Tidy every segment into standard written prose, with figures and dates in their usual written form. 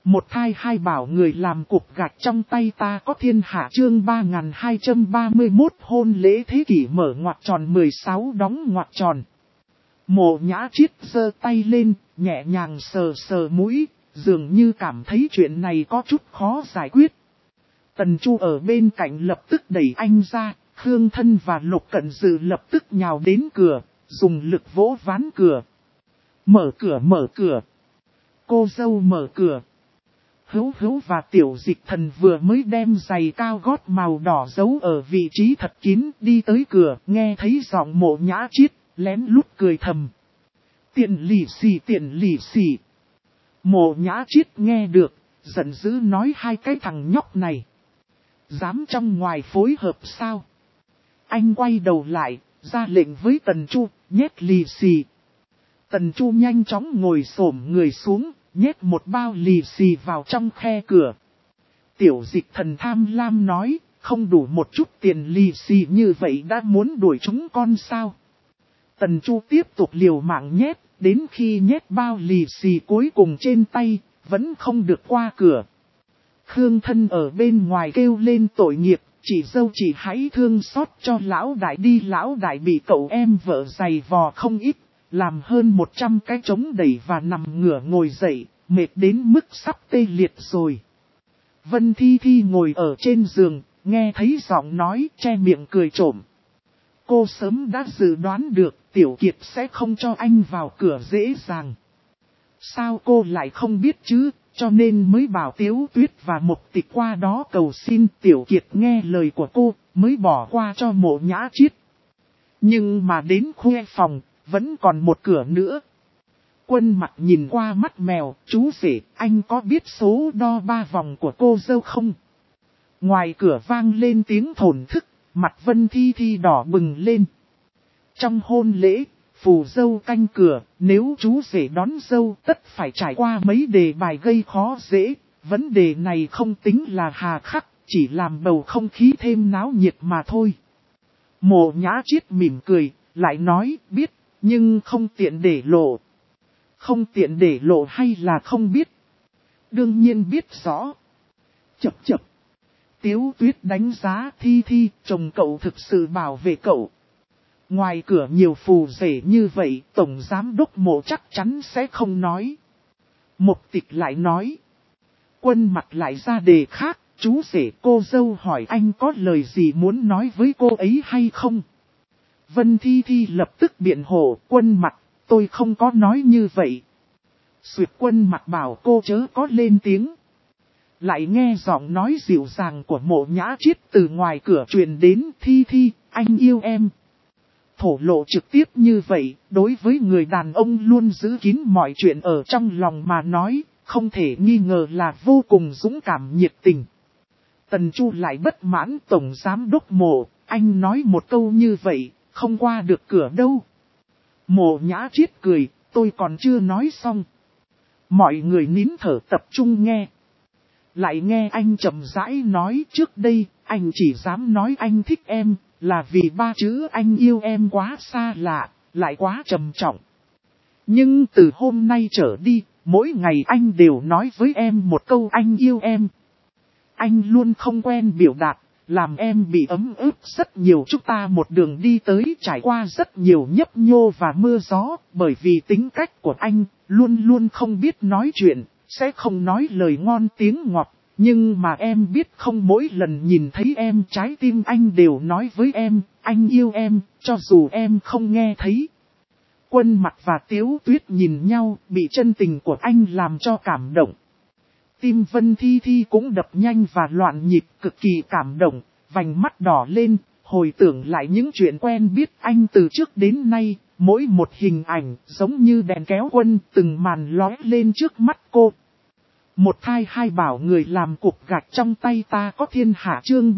Một thai hai bảo người làm cục gạch trong tay ta có thiên hạ chương 3231 hôn lễ thế kỷ mở ngoặc tròn 16 đóng ngoặc tròn. Mộ Nhã Chiết giơ tay lên, nhẹ nhàng sờ sờ mũi, dường như cảm thấy chuyện này có chút khó giải quyết. Tần Chu ở bên cạnh lập tức đẩy anh ra, Khương Thân và Lục Cận Dự lập tức nhào đến cửa, dùng lực vỗ ván cửa. Mở cửa. Cô dâu mở cửa. Hữu và Tiểu Dịch Thần vừa mới đem giày cao gót màu đỏ giấu ở vị trí thật kín đi tới cửa, nghe thấy giọng Mộ Nhã Chiết, lén lút cười thầm. Tiện lì xì. Mộ Nhã Chiết nghe được, giận dữ nói hai cái thằng nhóc này. Dám trong ngoài phối hợp sao? Anh quay đầu lại, ra lệnh với Tần Chu, nhét lì xì. Tần Chu nhanh chóng ngồi xổm người xuống, nhét một bao lì xì vào trong khe cửa. Tiểu Dịch Thần tham lam nói, không đủ một chút tiền lì xì như vậy đã muốn đuổi chúng con sao? Tần Chu tiếp tục liều mạng nhét, đến khi nhét bao lì xì cuối cùng trên tay, vẫn không được qua cửa. Khương Thân ở bên ngoài kêu lên tội nghiệp, chị dâu chị hãy thương xót cho lão đại đi, lão đại bị cậu em vợ giày vò không ít, làm hơn 100 cái trống đẩy và nằm ngửa ngồi dậy, mệt đến mức sắp tê liệt rồi. Vân Thi Thi ngồi ở trên giường, nghe thấy giọng nói che miệng cười trộm. Cô sớm đã dự đoán được Tiểu Kiệt sẽ không cho anh vào cửa dễ dàng. Sao cô lại không biết chứ, cho nên mới bảo Tiếu Tuyết và Mục Tịch qua đó cầu xin. Tiểu Kiệt nghe lời của cô, mới bỏ qua cho Mộ Nhã Chiết. Nhưng mà đến khuê phòng, vẫn còn một cửa nữa. Quân Mặc nhìn qua mắt mèo, chú rể, anh có biết số đo 3 vòng của cô dâu không? Ngoài cửa vang lên tiếng thổn thức, mặt Vân Thi Thi đỏ bừng lên. Trong hôn lễ, phù dâu canh cửa, nếu chú rể đón dâu tất phải trải qua mấy đề bài gây khó dễ. Vấn đề này không tính là hà khắc, chỉ làm bầu không khí thêm náo nhiệt mà thôi. Mộ Nhã Chiết mỉm cười, lại nói biết, nhưng không tiện để lộ. Không tiện để lộ hay là không biết? Đương nhiên biết rõ. Chập. Tiếu Tuyết đánh giá Thi Thi, chồng cậu thực sự bảo vệ cậu. Ngoài cửa nhiều phù rể như vậy, Tổng Giám Đốc Mộ chắc chắn sẽ không nói. Mục Tịch lại nói. Quân Mặc lại ra đề khác, chú rể cô dâu hỏi anh có lời gì muốn nói với cô ấy hay không? Vân Thi Thi lập tức biện hộ, Quân Mặc, tôi không có nói như vậy. Duyệt Quân Mặc bảo cô chớ có lên tiếng. Lại nghe giọng nói dịu dàng của Mộ Nhã Chiết từ ngoài cửa truyền đến. Thi Thi, anh yêu em. Thổ lộ trực tiếp như vậy, đối với người đàn ông luôn giữ kín mọi chuyện ở trong lòng mà nói, không thể nghi ngờ là vô cùng dũng cảm nhiệt tình. Tần Chu lại bất mãn. Tổng Giám Đốc Mộ, anh nói một câu như vậy, không qua được cửa đâu. Mộ Nhã Chiết cười, tôi còn chưa nói xong. Mọi người nín thở tập trung nghe. Lại nghe anh chậm rãi nói, trước đây, anh chỉ dám nói anh thích em, là vì 3 chữ anh yêu em quá xa lạ, lại quá trầm trọng. Nhưng từ hôm nay trở đi, mỗi ngày anh đều nói với em một câu anh yêu em. Anh luôn không quen biểu đạt, làm em bị ấm ức rất nhiều. Chúng ta một đường đi tới trải qua rất nhiều nhấp nhô và mưa gió, bởi vì tính cách của anh, luôn luôn không biết nói chuyện, sẽ không nói lời ngon tiếng ngọt. Nhưng mà em biết không, mỗi lần nhìn thấy em trái tim anh đều nói với em, anh yêu em, cho dù em không nghe thấy. Quân Mặc và Tiếu Tuyết nhìn nhau, bị chân tình của anh làm cho cảm động. Tim Vân Thi Thi cũng đập nhanh và loạn nhịp, cực kỳ cảm động, vành mắt đỏ lên, hồi tưởng lại những chuyện quen biết anh từ trước đến nay, mỗi một hình ảnh giống như đèn kéo quân, từng màn lóe lên trước mắt cô. Một thai hai bảo người làm cục gạch trong tay ta có thiên hạ chương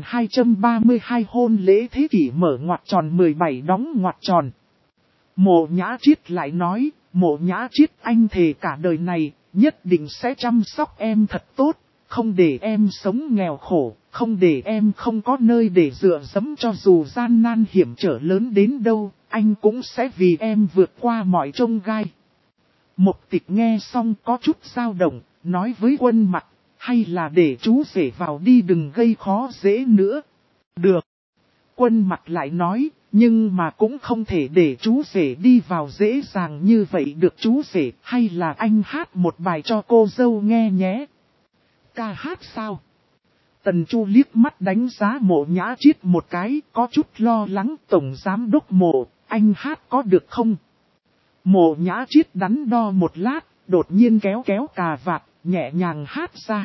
3232 hôn lễ thế kỷ mở ngoặc tròn 17 đóng ngoặc tròn. Mộ Nhã Chiết lại nói, Mộ Nhã Chiết, anh thề cả đời này, nhất định sẽ chăm sóc em thật tốt, không để em sống nghèo khổ, không để em không có nơi để dựa dẫm, cho dù gian nan hiểm trở lớn đến đâu, anh cũng sẽ vì em vượt qua mọi chông gai. Mục Tịch nghe xong có chút dao động, nói với Quân Mặc, hay là để chú rể vào đi đừng gây khó dễ nữa. Được. Quân Mặc lại nói, nhưng mà cũng không thể để chú rể đi vào dễ dàng như vậy được chú rể, hay là anh hát một bài cho cô dâu nghe nhé. Ca hát sao? Tần Chu liếc mắt đánh giá Mộ Nhã Chiết một cái, có chút lo lắng. Tổng giám đốc Mộ, anh hát có được không? Mộ Nhã Chiết đắn đo một lát, đột nhiên kéo cà vạt, nhẹ nhàng hát ra.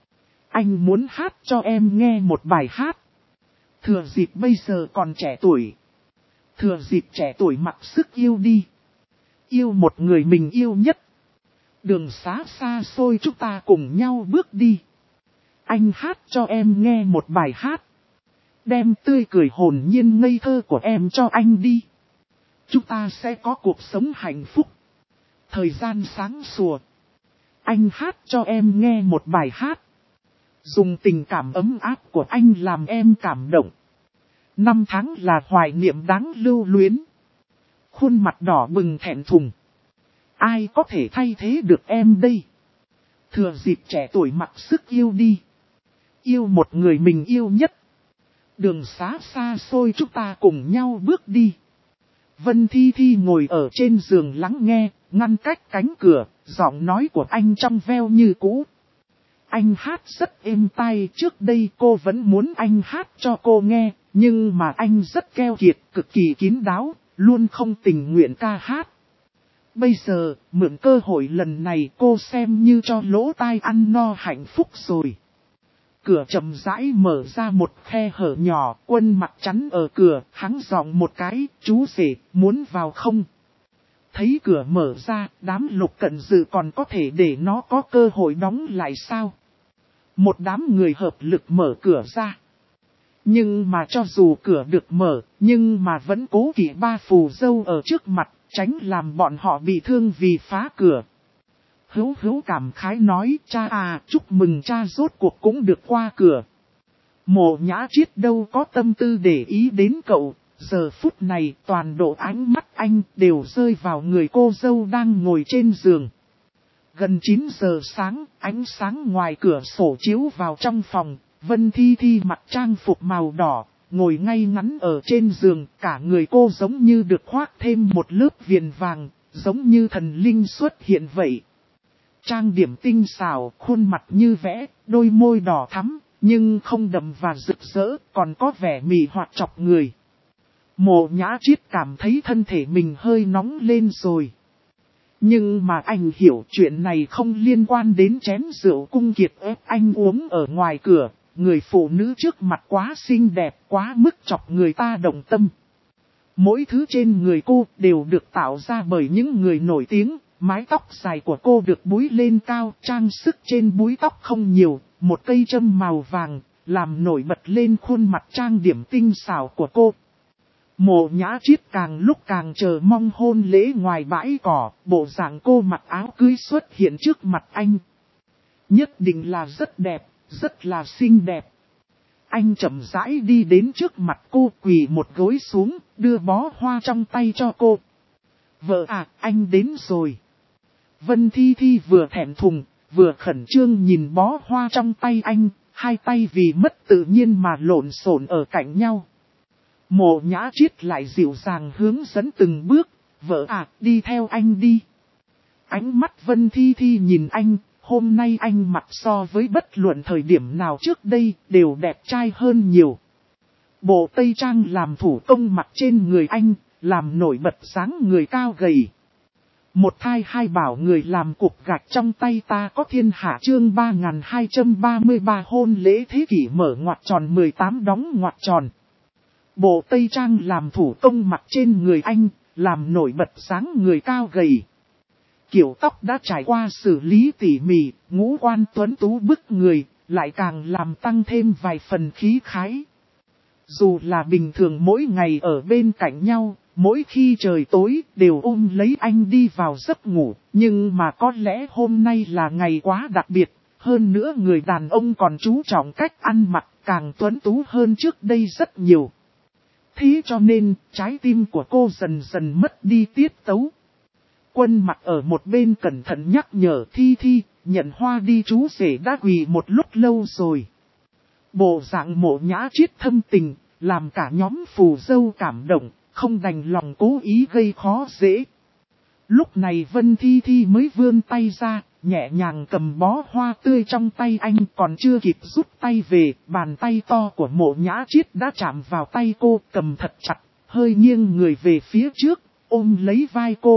Anh muốn hát cho em nghe một bài hát. Thừa dịp bây giờ còn trẻ tuổi. Thừa dịp trẻ tuổi mặc sức yêu đi. Yêu một người mình yêu nhất. Đường xá xa xôi chúng ta cùng nhau bước đi. Anh hát cho em nghe một bài hát. Đem tươi cười hồn nhiên ngây thơ của em cho anh đi. Chúng ta sẽ có cuộc sống hạnh phúc. Thời gian sáng sủa. Anh hát cho em nghe một bài hát. Dùng tình cảm ấm áp của anh làm em cảm động. Năm tháng là hoài niệm đáng lưu luyến. Khuôn mặt đỏ bừng thẹn thùng. Ai có thể thay thế được em đây? Thừa dịp trẻ tuổi mặc sức yêu đi. Yêu một người mình yêu nhất. Đường xá xa xôi chúng ta cùng nhau bước đi. Vân Thi Thi ngồi ở trên giường lắng nghe, ngăn cách cánh cửa, giọng nói của anh trong veo như cũ. Anh hát rất êm tai, trước đây cô vẫn muốn anh hát cho cô nghe, nhưng mà anh rất keo kiệt, cực kỳ kín đáo, luôn không tình nguyện ca hát. Bây giờ, mượn cơ hội lần này cô xem như cho lỗ tai ăn no hạnh phúc rồi. Cửa chậm rãi mở ra một khe hở nhỏ, Quân Mặc chắn ở cửa, hắng giọng một cái, chú rể, muốn vào không? Thấy cửa mở ra, đám Lục Cận Dự còn có thể để nó có cơ hội đóng lại sao? Một đám người hợp lực mở cửa ra. Nhưng mà cho dù cửa được mở, nhưng mà vẫn cố kỵ ba phù dâu ở trước mặt, tránh làm bọn họ bị thương vì phá cửa. Hữu cảm khái nói, cha à, chúc mừng cha rốt cuộc cũng được qua cửa. Mộ Nhã Chiết đâu có tâm tư để ý đến cậu, giờ phút này toàn bộ ánh mắt anh đều rơi vào người cô dâu đang ngồi trên giường. Gần 9 giờ sáng, ánh sáng ngoài cửa sổ chiếu vào trong phòng, Vân Thi Thi mặc trang phục màu đỏ, ngồi ngay ngắn ở trên giường, cả người cô giống như được khoác thêm một lớp viền vàng, giống như thần linh xuất hiện vậy. Trang điểm tinh xảo, khuôn mặt như vẽ, đôi môi đỏ thắm, nhưng không đậm và rực rỡ, còn có vẻ mị hoặc chọc người. Mộ Nhã Chiết cảm thấy thân thể mình hơi nóng lên rồi. Nhưng mà anh hiểu chuyện này không liên quan đến chén rượu cung kiệt ép anh uống ở ngoài cửa. Người phụ nữ trước mặt quá xinh đẹp, quá mức chọc người ta động tâm. Mỗi thứ trên người cô đều được tạo ra bởi những người nổi tiếng. Mái tóc dài của cô được búi lên cao, trang sức trên búi tóc không nhiều, một cây châm màu vàng, làm nổi bật lên khuôn mặt trang điểm tinh xảo của cô. Mộ Nhã Chiết càng lúc càng chờ mong hôn lễ ngoài bãi cỏ, bộ dạng cô mặc áo cưới xuất hiện trước mặt anh. Nhất định là rất đẹp, rất là xinh đẹp. Anh chậm rãi đi đến trước mặt cô, quỳ một gối xuống, đưa bó hoa trong tay cho cô. Vợ à, anh đến rồi. Vân Thi Thi vừa thẹn thùng, vừa khẩn trương nhìn bó hoa trong tay anh, hai tay vì mất tự nhiên mà lộn xộn ở cạnh nhau. Mộ Nhã Chiết lại dịu dàng hướng dẫn từng bước, vợ à, đi theo anh đi. Ánh mắt Vân Thi Thi nhìn anh, hôm nay anh mặc so với bất luận thời điểm nào trước đây, đều đẹp trai hơn nhiều. Bộ tây trang làm thủ công mặc trên người anh, làm nổi bật dáng người cao gầy. Một thai hai bảo người làm cục gạch trong tay ta có thiên hạ chương 3233 hôn lễ thế kỷ mở ngoặc tròn 18 đóng ngoặc tròn. Bộ tây trang làm thủ công mặc trên người anh, làm nổi bật dáng người cao gầy. Kiểu tóc đã trải qua xử lý tỉ mỉ, ngũ quan tuấn tú bức người, lại càng làm tăng thêm vài phần khí khái. Dù là bình thường mỗi ngày ở bên cạnh nhau, mỗi khi trời tối đều ôm lấy anh đi vào giấc ngủ, nhưng mà có lẽ hôm nay là ngày quá đặc biệt, hơn nữa người đàn ông còn chú trọng cách ăn mặc càng tuấn tú hơn trước đây rất nhiều. Thế cho nên, trái tim của cô dần dần mất đi tiết tấu. Quân Mặc ở một bên cẩn thận nhắc nhở Thi Thi, nhận hoa đi chú rể đã quỳ một lúc lâu rồi. Bộ dạng Mộ Nhã Triết thâm tình, làm cả nhóm phù dâu cảm động, không đành lòng cố ý gây khó dễ. Lúc này Vân Thi Thi mới vươn tay ra, nhẹ nhàng cầm bó hoa tươi trong tay anh, còn chưa kịp rút tay về, bàn tay to của Mộ Nhã Triết đã chạm vào tay cô, cầm thật chặt, hơi nghiêng người về phía trước, ôm lấy vai cô.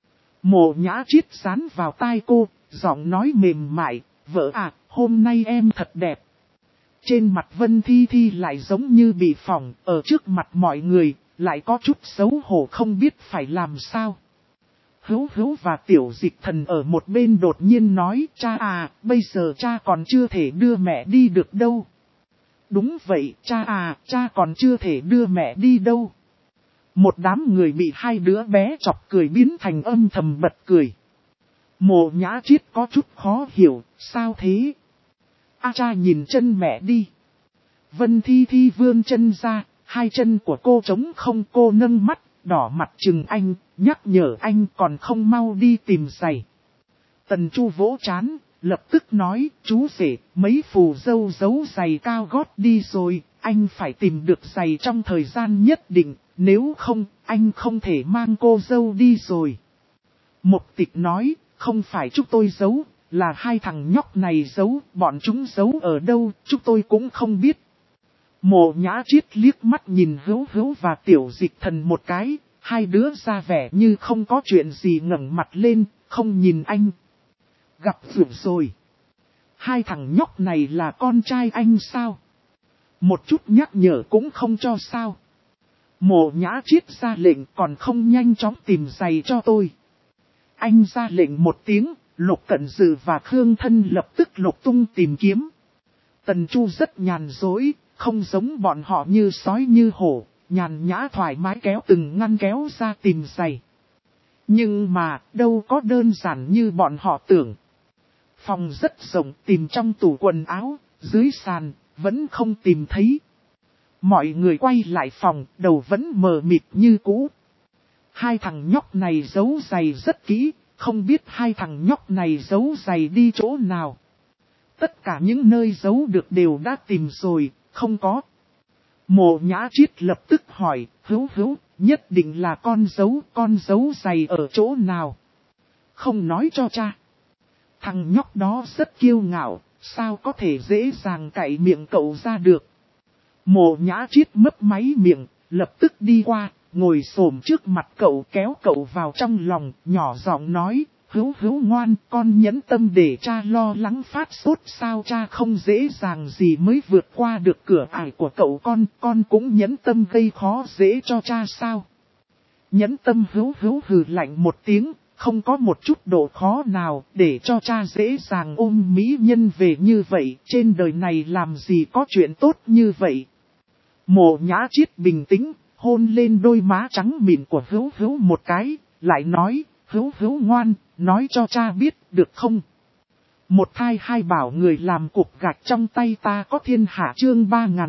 Mộ Nhã Triết dán vào tai cô, giọng nói mềm mại, vợ à, hôm nay em thật đẹp. Trên mặt Vân Thi Thi lại giống như bị phỏng, ở trước mặt mọi người, lại có chút xấu hổ không biết phải làm sao. Hữu Hữu và Tiểu Dịch Thần ở một bên đột nhiên nói, cha à, bây giờ cha còn chưa thể đưa mẹ đi được đâu. Đúng vậy, cha à, cha còn chưa thể đưa mẹ đi đâu. Một đám người bị hai đứa bé chọc cười biến thành âm thầm bật cười. Mộ Nhã Triết có chút khó hiểu, sao thế? Cha nhìn chân mẹ đi. Vân Thi Thi vươn chân ra, hai chân của cô trống không, cô nâng mắt, đỏ mặt chừng anh, nhắc nhở anh còn không mau đi tìm giày. Tần Chu vỗ trán, lập tức nói, chú rể, mấy phù dâu giấu giày cao gót đi rồi, anh phải tìm được giày trong thời gian nhất định, nếu không, anh không thể mang cô dâu đi rồi. Mục Tịch nói, không phải chúng tôi giấu, là hai thằng nhóc này giấu, bọn chúng giấu ở đâu, chúng tôi cũng không biết. Mộ Nhã Triết liếc mắt nhìn Hữu Hữu và Tiểu Dịch Thần một cái, hai đứa ra vẻ như không có chuyện gì ngẩng mặt lên, không nhìn anh. Gặp rượu rồi. Hai thằng nhóc này là con trai anh sao? Một chút nhắc nhở cũng không cho sao? Mộ Nhã Triết ra lệnh còn không nhanh chóng tìm giày cho tôi. Anh ra lệnh một tiếng, Lục Cẩn Dự và Khương Thân lập tức lục tung tìm kiếm. Tần Chu rất nhàn dối, không giống bọn họ như sói như hổ, nhàn nhã thoải mái kéo từng ngăn kéo ra tìm giày. Nhưng mà, đâu có đơn giản như bọn họ tưởng. Phòng rất rộng, tìm trong tủ quần áo, dưới sàn, vẫn không tìm thấy. Mọi người quay lại phòng, đầu vẫn mờ mịt như cũ. Hai thằng nhóc này giấu giày rất kỹ, không biết hai thằng nhóc này giấu giày đi chỗ nào. Tất cả những nơi giấu được đều đã tìm rồi, không có. Mộ Nhã Triết lập tức hỏi, Hữu Hữu, nhất định là con giấu giày ở chỗ nào? Không nói cho cha. Thằng nhóc đó rất kiêu ngạo, sao có thể dễ dàng cạy miệng cậu ra được. Mộ Nhã Triết mấp máy miệng, lập tức đi qua, ngồi xổm trước mặt cậu kéo cậu vào trong lòng, nhỏ giọng nói, Hữu Hữu ngoan, con nhẫn tâm để cha lo lắng phát sốt sao cha không dễ dàng gì mới vượt qua được cửa ải của cậu con cũng nhẫn tâm gây khó dễ cho cha sao. Nhẫn tâm Hữu Hữu hừ lạnh một tiếng, không có một chút độ khó nào để cho cha dễ dàng ôm mỹ nhân về như vậy, trên đời này làm gì có chuyện tốt như vậy. Mộ Nhã Triết bình tĩnh, hôn lên đôi má trắng mịn của Hữu Hữu một cái, lại nói, Hữu Hữu ngoan, nói cho cha biết, được không? Một thai hai bảo người làm cục gạch trong tay ta có thiên hạ chương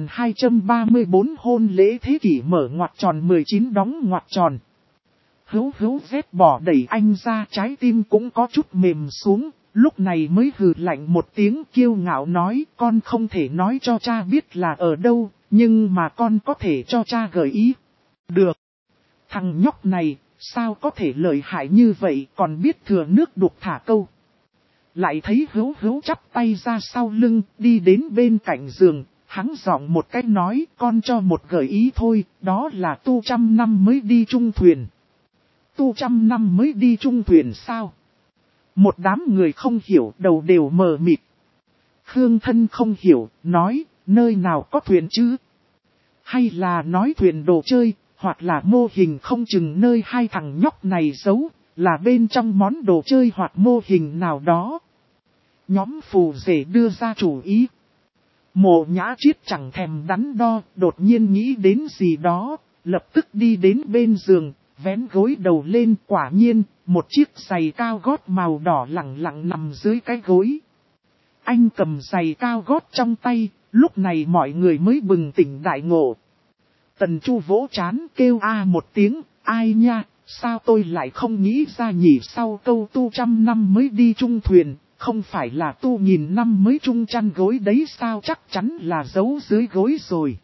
3234 hôn lễ thế kỷ mở ngoặc tròn 19 đóng ngoặc tròn. Hữu Hữu vết bỏ đẩy anh ra, trái tim cũng có chút mềm xuống, lúc này mới hừ lạnh một tiếng kiêu ngạo nói, con không thể nói cho cha biết là ở đâu, nhưng mà con có thể cho cha gợi ý. Được. Thằng nhóc này, sao có thể lợi hại như vậy, còn biết thừa nước đục thả câu. Lại thấy Hữu Hữu chắp tay ra sau lưng, đi đến bên cạnh giường, hắn giọng một cách nói, con cho một gợi ý thôi, đó là tu 100 năm mới đi chung thuyền. Tu 100 năm mới đi chung thuyền sao? Một đám người không hiểu, đầu đều mờ mịt. Khương Thân không hiểu, nói, nơi nào có thuyền chứ? Hay là nói thuyền đồ chơi, hoặc là mô hình không chừng nơi hai thằng nhóc này giấu, là bên trong món đồ chơi hoặc mô hình nào đó. Nhóm phù rể đưa ra chủ ý. Mộ Nhã Triết chẳng thèm đắn đo, đột nhiên nghĩ đến gì đó, lập tức đi đến bên giường, vén gối đầu lên, quả nhiên, một chiếc giày cao gót màu đỏ lẳng lặng nằm dưới cái gối. Anh cầm giày cao gót trong tay, lúc này mọi người mới bừng tỉnh đại ngộ. Tần Chu vỗ trán kêu a một tiếng, ai nha, sao tôi lại không nghĩ ra nhỉ, sau câu tu 100 năm mới đi chung thuyền, Không phải là tu nghìn năm mới chung chăn gối đấy sao, chắc chắn là giấu dưới gối rồi.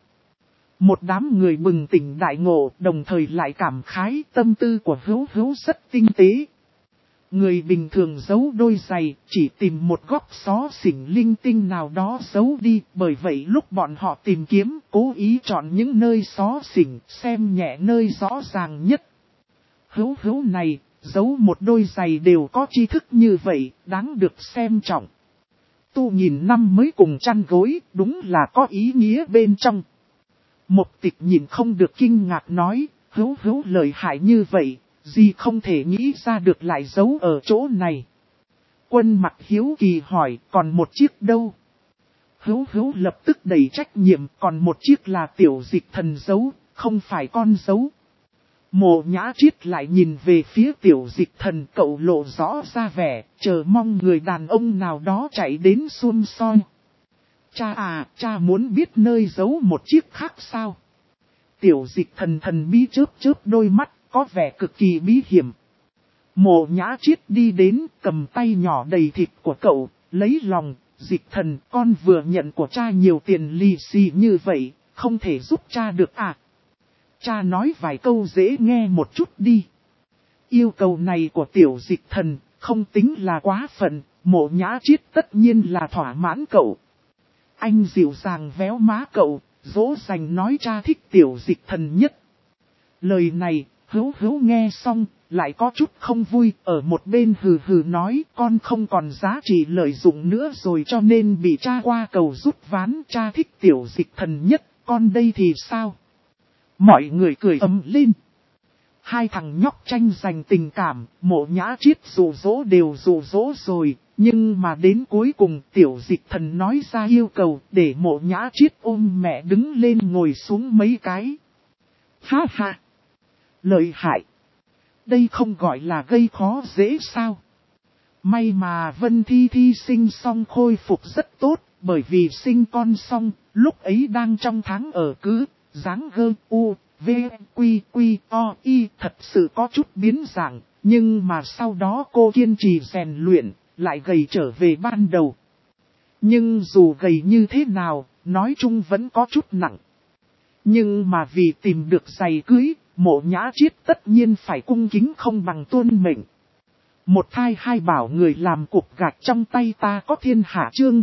Một đám người bừng tỉnh đại ngộ, đồng thời lại cảm khái tâm tư của Hữu Hữu rất tinh tế. Người bình thường giấu đôi giày, chỉ tìm một góc xó xỉnh linh tinh nào đó giấu đi, bởi vậy lúc bọn họ tìm kiếm, cố ý chọn những nơi xó xỉnh, xem nhẹ nơi rõ ràng nhất. Hữu Hữu này, giấu một đôi giày đều có tri thức như vậy, đáng được xem trọng. Tu nghìn năm mới cùng chăn gối, đúng là có ý nghĩa bên trong. Mộc Tịch nhìn không được kinh ngạc nói, Hữu Hữu lợi hại như vậy, gì không thể nghĩ ra được lại giấu ở chỗ này. Quân Mặc hiếu kỳ hỏi, còn một chiếc đâu? Hữu Hữu lập tức đầy trách nhiệm, còn một chiếc là Tiểu Dịch Thần giấu, không phải con giấu. Mộ Nhã Triết lại nhìn về phía Tiểu Dịch Thần, cậu lộ rõ ra vẻ, chờ mong người đàn ông nào đó chạy đến xum soi. Cha à, cha muốn biết nơi giấu một chiếc khác sao? Tiểu Dịch Thần thần bí chớp chớp đôi mắt, có vẻ cực kỳ bí hiểm. Mộ Nhã Triết đi đến, cầm tay nhỏ đầy thịt của cậu, lấy lòng, Dịch Thần, con vừa nhận của cha nhiều tiền lì xì như vậy, không thể giúp cha được à? Cha nói vài câu dễ nghe một chút đi. Yêu cầu này của Tiểu Dịch Thần, không tính là quá phận, Mộ Nhã Triết tất nhiên là thỏa mãn cậu. Anh dịu dàng véo má cậu, dỗ dành nói cha thích Tiểu Dịch Thần nhất. Lời này, Hữu Hữu nghe xong, lại có chút không vui, ở một bên hừ hừ nói con không còn giá trị lợi dụng nữa rồi cho nên bị cha qua cầu rút ván, cha thích Tiểu Dịch Thần nhất, con đây thì sao? Mọi người cười ầm lên. Hai thằng nhóc tranh giành tình cảm, Mộ Nhã Triết dụ dỗ đều dụ dỗ rồi, nhưng mà đến cuối cùng Tiểu Dịch Thần nói ra yêu cầu để Mộ Nhã Triết ôm mẹ đứng lên ngồi xuống mấy cái. Ha ha! Lợi hại! Đây không gọi là gây khó dễ sao? May mà Vân Thi Thi sinh xong khôi phục rất tốt, bởi vì sinh con xong, lúc ấy đang trong tháng ở cứ, dáng gơ u, v, quy quy o y thật sự có chút biến dạng, nhưng mà sau đó cô kiên trì rèn luyện, lại gầy trở về ban đầu. Nhưng dù gầy như thế nào, nói chung vẫn có chút nặng. Nhưng mà vì tìm được giày cưới, Mộ Nhã Triết tất nhiên phải cung kính không bằng tuân mệnh. Một thai hai bảo người làm cục gạch trong tay ta có thiên hạ chương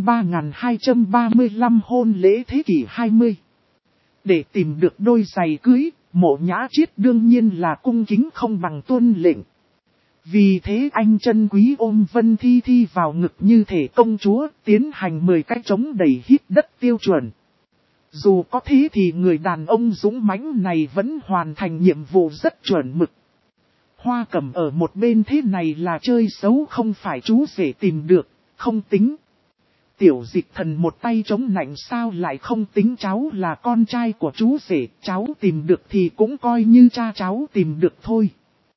3235 hôn lễ thế kỷ 20. Để tìm được đôi giày cưới, Mộ Nhã Triết đương nhiên là cung kính không bằng tuân lệnh. Vì thế anh chân quý ôm Vân Thi Thi vào ngực như thể công chúa, tiến hành 10 cái trống đầy hít đất tiêu chuẩn. Dù có thế thì người đàn ông dũng mãnh này vẫn hoàn thành nhiệm vụ rất chuẩn mực. Hoa Cẩm ở một bên thế này là chơi xấu không phải chú rể tìm được, không tính. Tiểu Dịch Thần một tay chống nạnh sao lại không tính cháu là con trai của chú rể, cháu tìm được thì cũng coi như cha cháu tìm được thôi.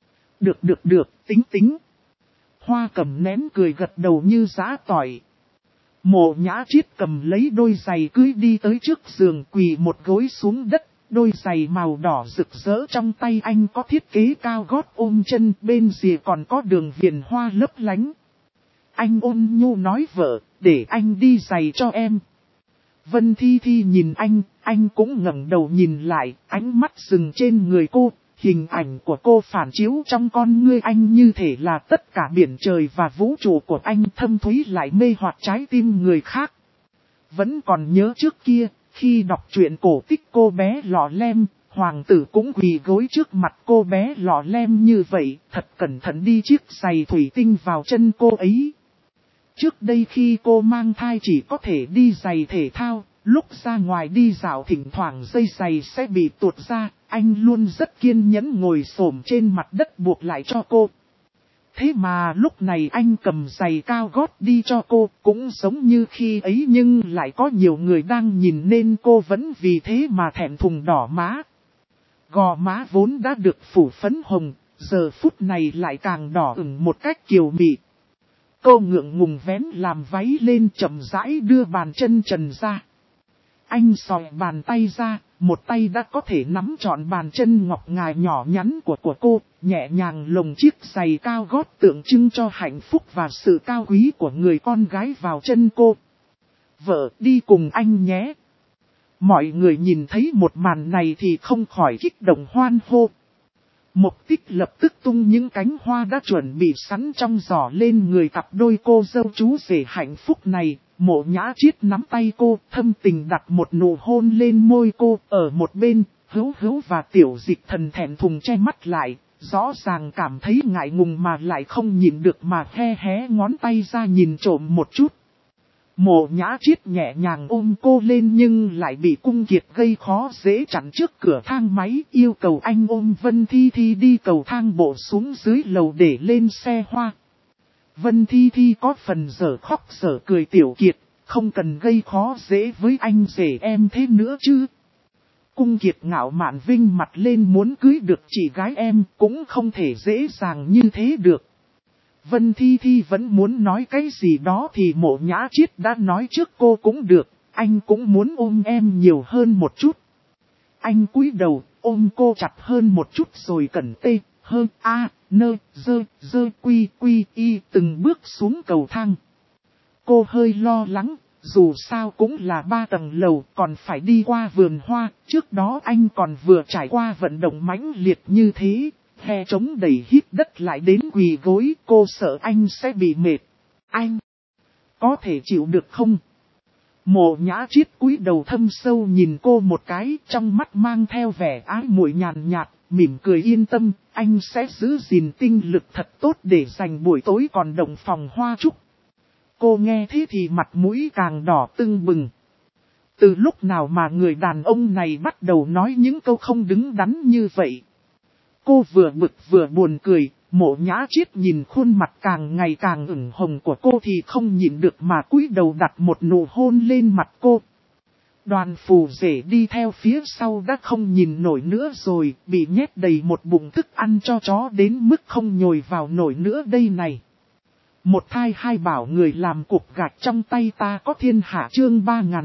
Được, tính. Hoa Cẩm nén cười gật đầu như giã tỏi. Mộ Nhã Triết cầm lấy đôi giày cưới đi tới trước giường quỳ một gối xuống đất. Đôi giày màu đỏ rực rỡ trong tay anh có thiết kế cao gót ôm chân, bên rìa còn có đường viền hoa lấp lánh. Anh ôn nhu nói vợ, để anh đi giày cho em. Vân Thi Thi nhìn anh cũng ngẩng đầu nhìn lại, ánh mắt dừng trên người cô. Hình ảnh của cô phản chiếu trong con ngươi anh như thể là tất cả biển trời và vũ trụ của anh thâm thúy lại mê hoặc trái tim người khác. Vẫn còn nhớ trước kia, khi đọc truyện cổ tích cô bé lọ lem, hoàng tử cũng quỳ gối trước mặt cô bé lọ lem như vậy, thật cẩn thận đi chiếc giày thủy tinh vào chân cô ấy. Trước đây khi cô mang thai chỉ có thể đi giày thể thao, lúc ra ngoài đi dạo thỉnh thoảng dây giày sẽ bị tuột ra, anh luôn rất kiên nhẫn ngồi xổm trên mặt đất buộc lại cho cô. Thế mà lúc này anh cầm giày cao gót đi cho cô, cũng giống như khi ấy nhưng lại có nhiều người đang nhìn nên cô vẫn vì thế mà thẹn thùng đỏ má. Gò má vốn đã được phủ phấn hồng, giờ phút này lại càng đỏ ửng một cách kiều mị. Cô ngượng ngùng vén làm váy lên chậm rãi đưa bàn chân trần ra. Anh xòe bàn tay ra, một tay đã có thể nắm trọn bàn chân ngọc ngà nhỏ nhắn của cô, nhẹ nhàng lồng chiếc giày cao gót tượng trưng cho hạnh phúc và sự cao quý của người con gái vào chân cô. Vợ, đi cùng anh nhé. Mọi người nhìn thấy một màn này thì không khỏi kích động hoan hô. Mộc Tích lập tức tung những cánh hoa đã chuẩn bị sẵn trong giỏ lên người cặp đôi cô dâu chú rể hạnh phúc này. Mộ Nhã Chiết nắm tay cô, thâm tình đặt một nụ hôn lên môi cô. Ở một bên, Hữu Hữu và Tiểu Dịch Thần thẹn thùng che mắt lại, rõ ràng cảm thấy ngại ngùng mà lại không nhịn được mà hé ngón tay ra nhìn trộm một chút. Mộ Nhã Chiết nhẹ nhàng ôm cô lên nhưng lại bị Cung Kiệt gây khó dễ chặn trước cửa thang máy, yêu cầu anh ôm Vân Thi Thi đi cầu thang bộ xuống dưới lầu để lên xe hoa. Vân Thi Thi có phần dở khóc dở cười Tiểu Kiệt, không cần gây khó dễ với anh rể em thế nữa chứ. Cung Kiệt ngạo mạn vinh mặt lên muốn cưới được chị gái em, cũng không thể dễ dàng như thế được. Vân Thi Thi vẫn muốn nói cái gì đó thì Mộ Nhã Chiết đã nói trước cô cũng được, anh cũng muốn ôm em nhiều hơn một chút. Anh cúi đầu, ôm cô chặt hơn một chút rồi cẩn tê, hơn a, nơ, dơ, quy, y từng bước xuống cầu thang. Cô hơi lo lắng, dù sao cũng là 3 tầng lầu còn phải đi qua vườn hoa, trước đó anh còn vừa trải qua vận động mãnh liệt như thế. Khe trống đầy hít đất lại đến quỳ gối, cô sợ anh sẽ bị mệt. Anh có thể chịu được không? Mộ Nhã Chiết cúi đầu thâm sâu nhìn cô một cái, trong mắt mang theo vẻ ái muội nhàn nhạt, mỉm cười yên tâm, anh sẽ giữ gìn tinh lực thật tốt để dành buổi tối còn động phòng hoa trúc. Cô nghe thế thì mặt mũi càng đỏ tưng bừng. Từ lúc nào mà người đàn ông này bắt đầu nói những câu không đứng đắn như vậy? Cô vừa bực vừa buồn cười, Mộ Nhã Chiết nhìn khuôn mặt càng ngày càng ửng hồng của cô thì không nhịn được mà cúi đầu đặt một nụ hôn lên mặt cô. Đoàn phù rể đi theo phía sau đã không nhìn nổi nữa rồi, bị nhét đầy một bụng thức ăn cho chó đến mức không nhồi vào nổi nữa đây này. Một thai hai bảo người làm cục gạch trong tay ta có thiên hạ chương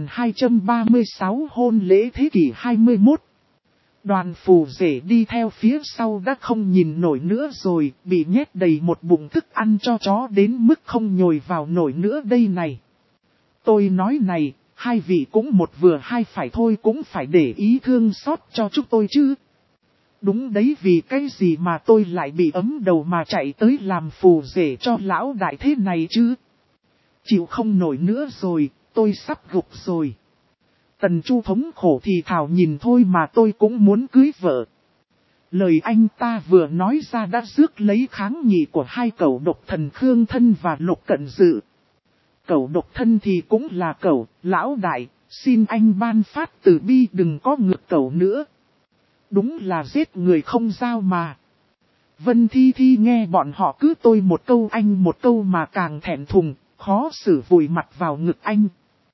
3236 hôn lễ thế kỷ 21. Đoàn phù rể đi theo phía sau đã không nhìn nổi nữa rồi, bị nhét đầy một bụng thức ăn cho chó đến mức không nhồi vào nổi nữa đây này. Tôi nói này, hai vị cũng một vừa hai phải thôi cũng phải để ý thương xót cho chúng tôi chứ. Đúng đấy, vì cái gì mà tôi lại bị ấm đầu mà chạy tới làm phù rể cho lão đại thế này chứ. Chịu không nổi nữa rồi, tôi sắp gục rồi. Tần Chu thống khổ thì thảo nhìn thôi mà tôi cũng muốn cưới vợ. Lời anh ta vừa nói ra đã rước lấy kháng nghị của hai cẩu độc thần Khương Thân và Lục Cận Dự. Cẩu độc thân thì cũng là cẩu, lão đại, xin anh ban phát từ bi đừng có ngược cẩu nữa. Đúng là giết người không giao mà. Vân Thi Thi nghe bọn họ cứ tôi một câu anh một câu mà càng thẹn thùng, khó xử vùi mặt vào ngực anh.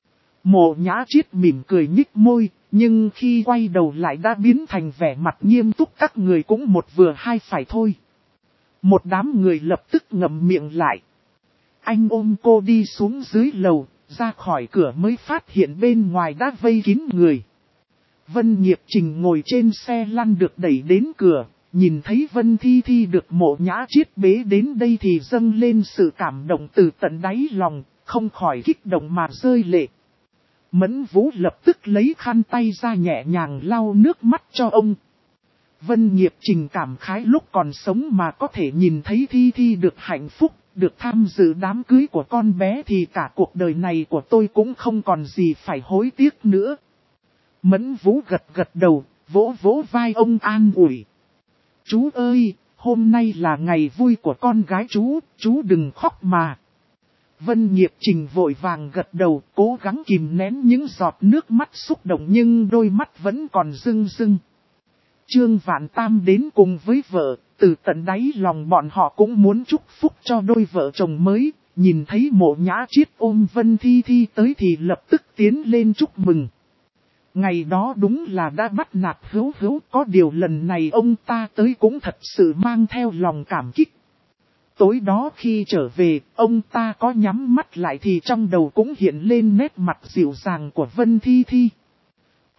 Mộ Nhã Chiết mỉm cười nhích môi, nhưng khi quay đầu lại đã biến thành vẻ mặt nghiêm túc, các người cũng một vừa hai phải thôi. Một đám người lập tức ngậm miệng lại. Anh ôm cô đi xuống dưới lầu, ra khỏi cửa mới phát hiện bên ngoài đã vây kín người. Vân Nghiệp Trình ngồi trên xe lăn được đẩy đến cửa, nhìn thấy Vân Thi Thi được Mộ Nhã Chiết bế đến đây thì dâng lên sự cảm động từ tận đáy lòng, không khỏi kích động mà rơi lệ. Mẫn Vũ lập tức lấy khăn tay ra nhẹ nhàng lau nước mắt cho ông. Vân Nghiệp Trình cảm khái lúc còn sống mà có thể nhìn thấy Thi Thi được hạnh phúc, được tham dự đám cưới của con bé thì cả cuộc đời này của tôi cũng không còn gì phải hối tiếc nữa. Mẫn Vũ gật gật đầu, vỗ vỗ vai ông an ủi. Chú ơi, hôm nay là ngày vui của con gái chú đừng khóc mà. Vân Nghiệp Trình vội vàng gật đầu, cố gắng kìm nén những giọt nước mắt xúc động nhưng đôi mắt vẫn còn rưng rưng. Trương Vạn Tam đến cùng với vợ, từ tận đáy lòng bọn họ cũng muốn chúc phúc cho đôi vợ chồng mới, nhìn thấy Mộ Nhã Chiết ôm Vân Thi Thi tới thì lập tức tiến lên chúc mừng. Ngày đó đúng là đã bắt nạt Hữu Hữu, có điều lần này ông ta tới cũng thật sự mang theo lòng cảm kích. Tối đó khi trở về, ông ta có nhắm mắt lại thì trong đầu cũng hiện lên nét mặt dịu dàng của Vân Thi Thi.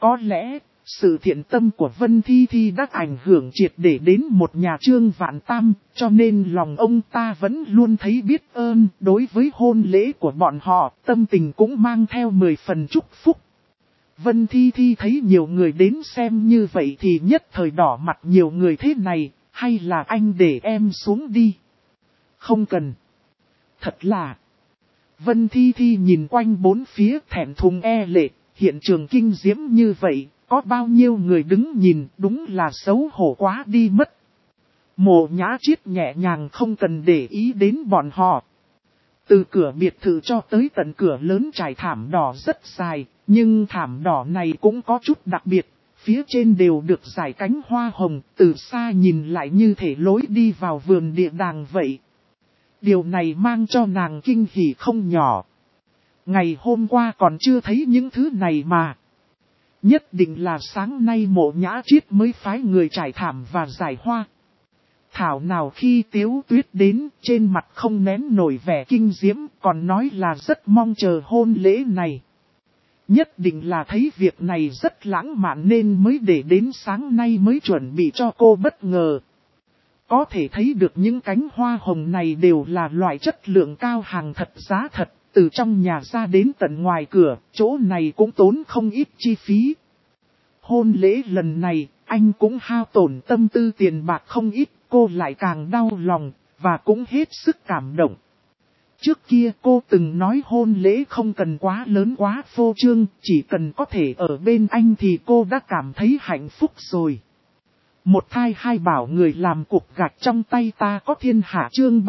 Có lẽ, sự thiện tâm của Vân Thi Thi đã ảnh hưởng triệt để đến một nhà Trương Vạn Tam, cho nên lòng ông ta vẫn luôn thấy biết ơn. Đối với hôn lễ của bọn họ, tâm tình cũng mang theo 10 phần chúc phúc. Vân Thi Thi thấy nhiều người đến xem như vậy thì nhất thời đỏ mặt. Nhiều người thế này, hay là anh để em xuống đi? Không cần. Thật là... Vân Thi Thi nhìn quanh bốn phía thẹn thùng e lệ, hiện trường kinh diễm như vậy, có bao nhiêu người đứng nhìn, đúng là xấu hổ quá đi mất. Mộ Nhã Chiết nhẹ nhàng không cần để ý đến bọn họ. Từ cửa biệt thự cho tới tận cửa lớn trải thảm đỏ rất dài, nhưng thảm đỏ này cũng có chút đặc biệt, phía trên đều được rải cánh hoa hồng, từ xa nhìn lại như thể lối đi vào vườn địa đàng vậy. Điều này mang cho nàng kinh hỉ không nhỏ. Ngày hôm qua còn chưa thấy những thứ này mà. Nhất định là sáng nay Mộ Nhã Chiết mới phái người trải thảm và rải hoa. Thảo nào khi Tiếu Tuyết đến, trên mặt không nén nổi vẻ kinh diễm, còn nói là rất mong chờ hôn lễ này. Nhất định là thấy việc này rất lãng mạn nên mới để đến sáng nay mới chuẩn bị cho cô bất ngờ. Có thể thấy được những cánh hoa hồng này đều là loại chất lượng cao, hàng thật giá thật, từ trong nhà ra đến tận ngoài cửa, chỗ này cũng tốn không ít chi phí. Hôn lễ lần này, anh cũng hao tổn tâm tư tiền bạc không ít, cô lại càng đau lòng, và cũng hết sức cảm động. Trước kia cô từng nói hôn lễ không cần quá lớn quá phô trương, chỉ cần có thể ở bên anh thì cô đã cảm thấy hạnh phúc rồi. Một thai hai bảo người làm cục gạch trong tay ta có thiên hạ chương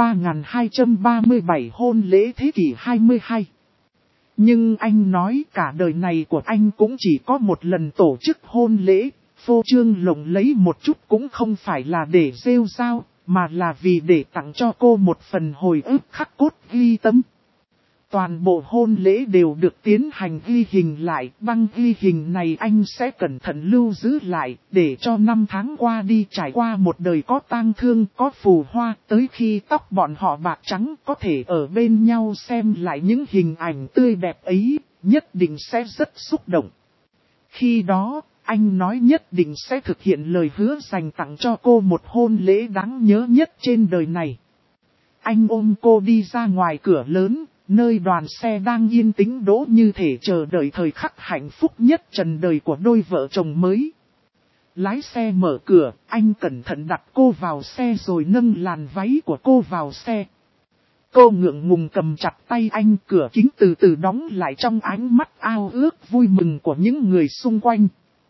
3237 hôn lễ thế kỷ 22. Nhưng anh nói cả đời này của anh cũng chỉ có một lần tổ chức hôn lễ, phô trương lộng lấy một chút cũng không phải là để rêu rao, mà là vì để tặng cho cô một phần hồi ức khắc cốt ghi tâm. Toàn bộ hôn lễ đều được tiến hành ghi hình lại, băng ghi hình này anh sẽ cẩn thận lưu giữ lại, để cho năm tháng qua đi trải qua một đời có tang thương, có phù hoa, tới khi tóc bọn họ bạc trắng có thể ở bên nhau xem lại những hình ảnh tươi đẹp ấy, nhất định sẽ rất xúc động. Khi đó, anh nói nhất định sẽ thực hiện lời hứa dành tặng cho cô một hôn lễ đáng nhớ nhất trên đời này. Anh ôm cô đi ra ngoài cửa lớn, nơi đoàn xe đang yên tĩnh đỗ như thể chờ đợi thời khắc hạnh phúc nhất trần đời của đôi vợ chồng mới. Lái xe mở cửa, anh cẩn thận đặt cô vào xe rồi nâng làn váy của cô vào xe. Cô ngượng ngùng cầm chặt tay anh, cửa kính từ từ đóng lại trong ánh mắt ao ước vui mừng của những người xung quanh.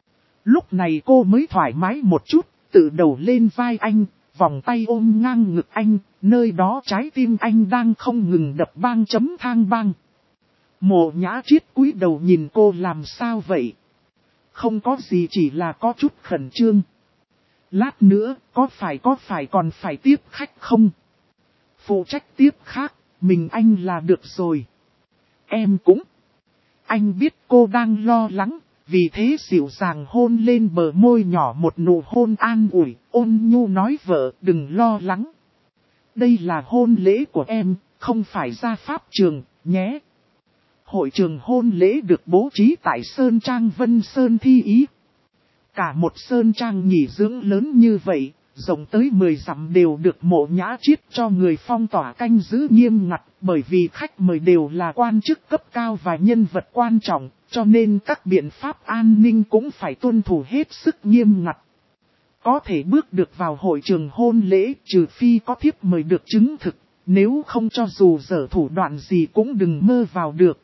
Lúc này cô mới thoải mái một chút, tự đầu lên vai anh, vòng tay ôm ngang ngực anh, nơi đó trái tim anh đang không ngừng đập bang chấm thang bang. Mộ Nhã Chiết cúi đầu nhìn cô làm sao vậy? Không có gì, chỉ là có chút khẩn trương. Lát nữa, có phải còn phải tiếp khách không? Phụ trách tiếp khác, mình anh là được rồi. Em cũng. Anh biết cô đang lo lắng, vì thế dịu dàng hôn lên bờ môi nhỏ một nụ hôn an ủi, ôn nhu nói vợ đừng lo lắng. Đây là hôn lễ của em, không phải ra pháp trường, nhé. Hội trường hôn lễ được bố trí tại Sơn Trang Vân Sơn Thi Ý. Cả một Sơn Trang nghỉ dưỡng lớn như vậy, rộng tới 10 dặm đều được Mộ Nhã Chiết cho người phong tỏa canh giữ nghiêm ngặt, bởi vì khách mời đều là quan chức cấp cao và nhân vật quan trọng, cho nên các biện pháp an ninh cũng phải tuân thủ hết sức nghiêm ngặt. Có thể bước được vào hội trường hôn lễ trừ phi có thiếp mời được chứng thực, nếu không cho dù dở thủ đoạn gì cũng đừng mơ vào được.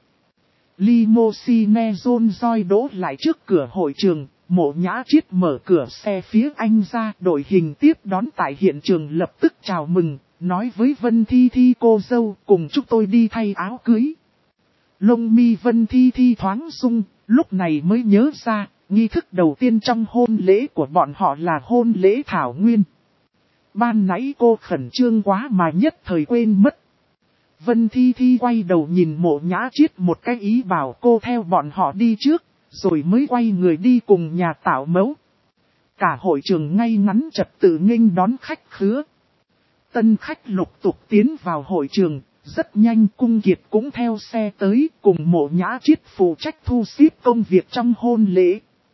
Limousine rôn roi đỗ lại trước cửa hội trường, Mộ Nhã Chiết mở cửa xe phía anh ra, đội hình tiếp đón tại hiện trường lập tức chào mừng, nói với Vân Thi Thi cô dâu cùng chúng tôi đi thay áo cưới. Lông mi Vân Thi Thi thoáng rung, lúc này mới nhớ ra, nghi thức đầu tiên trong hôn lễ của bọn họ là hôn lễ thảo nguyên. Ban nãy cô khẩn trương quá mà nhất thời quên mất. Vân Thi Thi quay đầu nhìn Mộ Nhã Chiết một cái ý bảo cô theo bọn họ đi trước, rồi mới quay người đi cùng nhà tạo mẫu. Cả hội trường ngay ngắn trật tự nghênh đón khách khứa. Tân khách lục tục tiến vào hội trường, rất nhanh Cung Kiệt cũng theo xe tới cùng Mộ Nhã Chiết phụ trách thu xếp công việc trong hôn lễ.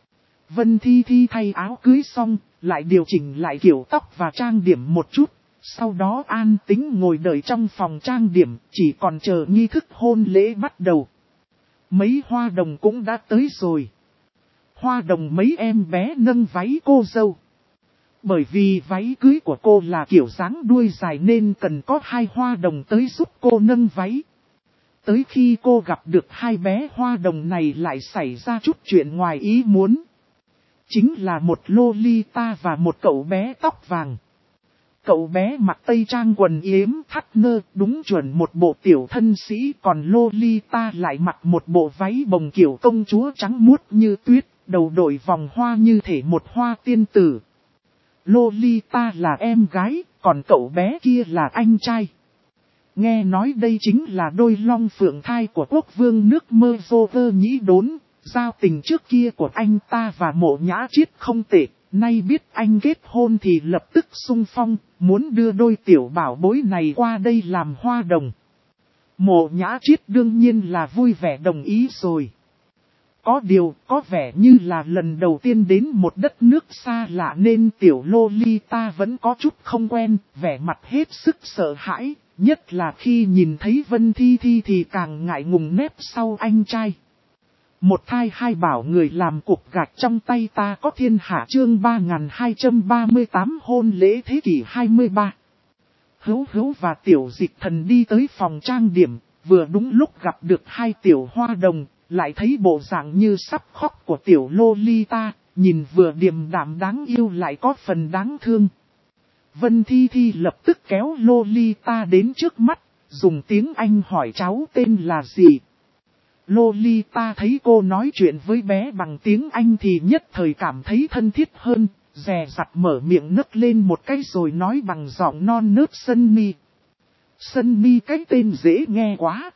Vân Thi Thi thay áo cưới xong, lại điều chỉnh lại kiểu tóc và trang điểm một chút. Sau đó an tĩnh ngồi đợi trong phòng trang điểm, chỉ còn chờ nghi thức hôn lễ bắt đầu. Mấy hoa đồng cũng đã tới rồi. Hoa đồng mấy em bé nâng váy cô dâu. Bởi vì váy cưới của cô là kiểu dáng đuôi dài nên cần có 2 hoa đồng tới giúp cô nâng váy. Tới khi cô gặp được 2 bé hoa đồng này lại xảy ra chút chuyện ngoài ý muốn. Chính là một Lolita và một cậu bé tóc vàng. Cậu bé mặc tây trang quần yếm thắt nơ đúng chuẩn một bộ tiểu thân sĩ, còn Lolita lại mặc một bộ váy bồng kiểu công chúa trắng muốt như tuyết, đầu đội vòng hoa như thể một hoa tiên tử. Lolita là em gái, còn cậu bé kia là anh trai. Nghe nói đây chính là đôi long phượng thai của quốc vương nước Mơ Dô Vơ Nhĩ Đốn. Giao tình trước kia của anh ta và Mộ Nhã Triết không tệ, nay biết anh kết hôn thì lập tức xung phong, muốn đưa đôi tiểu bảo bối này qua đây làm hoa đồng. Mộ Nhã Triết đương nhiên là vui vẻ đồng ý rồi. Có điều, có vẻ như là lần đầu tiên đến một đất nước xa lạ nên tiểu Lolita vẫn có chút không quen, vẻ mặt hết sức sợ hãi, nhất là khi nhìn thấy Vân Thi Thi thì càng ngại ngùng nép sau anh trai. Một thai 2 bảo người làm cục gạch trong tay ta có thiên hạ chương 3238 hôn lễ thế kỷ 23. Hữu và tiểu dịch thần đi tới phòng trang điểm, vừa đúng lúc gặp được 2 tiểu hoa đồng, lại thấy bộ dạng như sắp khóc của tiểu Lolita, nhìn vừa điềm đạm đáng yêu lại có phần đáng thương. Vân Thi Thi lập tức kéo Lolita đến trước mắt, dùng tiếng Anh hỏi cháu tên là gì. Lolita thấy cô nói chuyện với bé bằng tiếng Anh thì nhất thời cảm thấy thân thiết hơn, dè dặt mở miệng nấc lên một cái rồi nói bằng giọng non nớt Sunny. Sunny cái tên dễ nghe quá.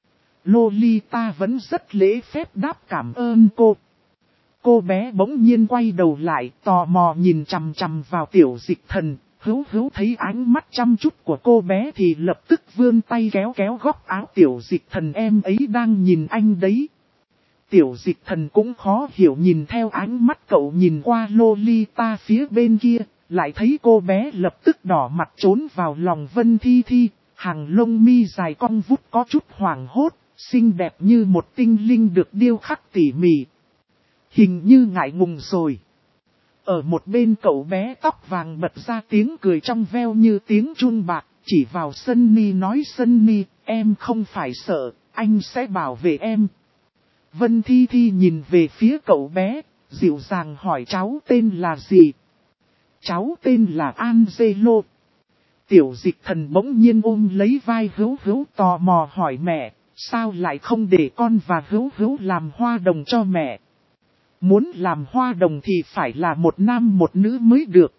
Lolita vẫn rất lễ phép đáp cảm ơn cô. Cô bé bỗng nhiên quay đầu lại tò mò nhìn chằm chằm vào tiểu dịch thần. Hữu thấy ánh mắt chăm chút của cô bé thì lập tức vươn tay kéo góc áo tiểu dịch thần, em ấy đang nhìn anh đấy. Tiểu dịch thần cũng khó hiểu nhìn theo ánh mắt cậu nhìn qua Lolita phía bên kia, lại thấy cô bé lập tức đỏ mặt trốn vào lòng Vân Thi Thi, hàng lông mi dài cong vút có chút hoảng hốt, xinh đẹp như một tinh linh được điêu khắc tỉ mỉ. Hình như ngại ngùng rồi. Ở một bên cậu bé tóc vàng bật ra tiếng cười trong veo như tiếng chun bạc, chỉ vào Sunny nói Sunny, em không phải sợ, anh sẽ bảo vệ em. Vân Thi Thi nhìn về phía cậu bé, dịu dàng hỏi cháu tên là gì? Cháu tên là Angelo. Tiểu dịch thần bỗng nhiên ôm lấy vai Hữu tò mò hỏi mẹ, sao lại không để con và Hữu làm hoa đồng cho mẹ? Muốn làm hoa đồng thì phải là một nam một nữ mới được.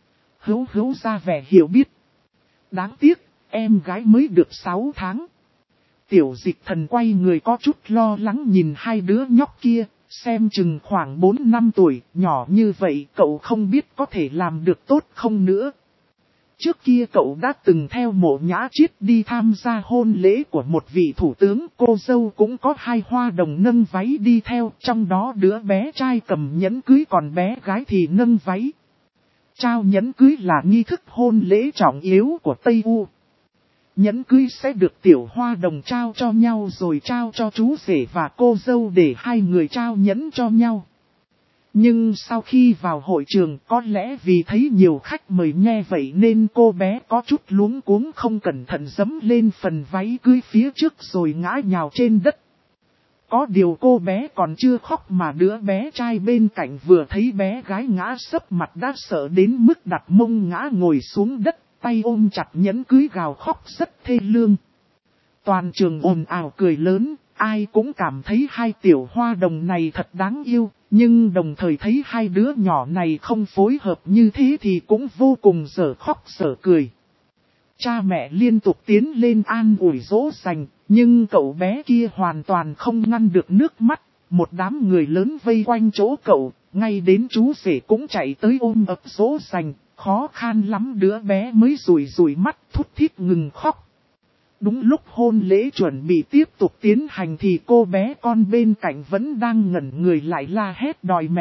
Hữu ra vẻ hiểu biết. Đáng tiếc, em gái mới được 6 tháng. Tiểu dịch thần quay người có chút lo lắng nhìn 2 đứa nhóc kia, xem chừng khoảng 4 năm tuổi, nhỏ như vậy cậu không biết có thể làm được tốt không nữa. Trước kia cậu đã từng theo Mộ Nhã Triết đi tham gia hôn lễ của một vị thủ tướng, cô dâu cũng có 2 hoa đồng nâng váy đi theo, trong đó đứa bé trai cầm nhẫn cưới còn bé gái thì nâng váy. Trao nhẫn cưới là nghi thức hôn lễ trọng yếu của Tây U. Nhẫn cưới sẽ được tiểu hoa đồng trao cho nhau rồi trao cho chú rể và cô dâu để 2 người trao nhẫn cho nhau. Nhưng sau khi vào hội trường có lẽ vì thấy nhiều khách mời nghe vậy nên cô bé có chút luống cuống không cẩn thận giẫm lên phần váy cưới phía trước rồi ngã nhào trên đất. Có điều cô bé còn chưa khóc mà đứa bé trai bên cạnh vừa thấy bé gái ngã sấp mặt đã sợ đến mức đặt mông ngã ngồi xuống đất, tay ôm chặt nhẫn cưới gào khóc rất thê lương. Toàn trường ồn ào cười lớn, ai cũng cảm thấy 2 tiểu hoa đồng này thật đáng yêu, nhưng đồng thời thấy 2 đứa nhỏ này không phối hợp như thế thì cũng vô cùng dở khóc dở cười. Cha mẹ liên tục tiến lên an ủi dỗ dành, nhưng cậu bé kia hoàn toàn không ngăn được nước mắt, một đám người lớn vây quanh chỗ cậu, ngay đến chú rể cũng chạy tới ôm ấp dỗ dành, khó khăn lắm đứa bé mới rủi mắt thút thít ngừng khóc. Đúng lúc hôn lễ chuẩn bị tiếp tục tiến hành thì cô bé con bên cạnh vẫn đang ngẩn người lại la hét đòi mẹ,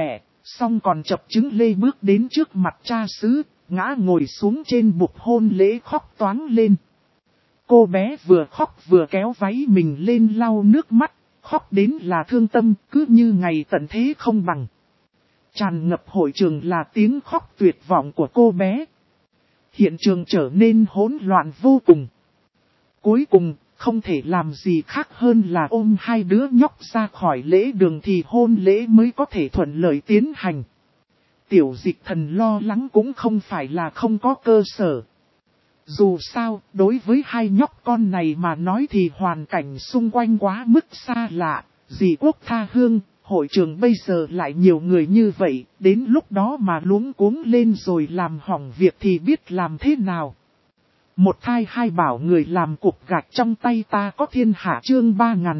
Xong còn chập chững lê bước đến trước mặt cha xứ, ngã ngồi xuống trên bục hôn lễ khóc toáng lên. Cô bé vừa khóc vừa kéo váy mình lên lau nước mắt, khóc đến là thương tâm, cứ như ngày tận thế không bằng. Tràn ngập hội trường là tiếng khóc tuyệt vọng của cô bé. Hiện trường trở nên hỗn loạn vô cùng. Cuối cùng, không thể làm gì khác hơn là ôm hai đứa nhóc ra khỏi lễ đường thì hôn lễ mới có thể thuận lợi tiến hành. Tiểu Dịch Thần lo lắng cũng không phải là không có cơ sở. Dù sao, đối với hai nhóc con này mà nói thì hoàn cảnh xung quanh quá mức xa lạ, dị quốc tha hương, hội trường bây giờ lại nhiều người như vậy, đến lúc đó mà luống cuống lên rồi làm hỏng việc thì biết làm thế nào. Một thai hai bảo người làm cục gạch trong tay ta có thiên hạ chương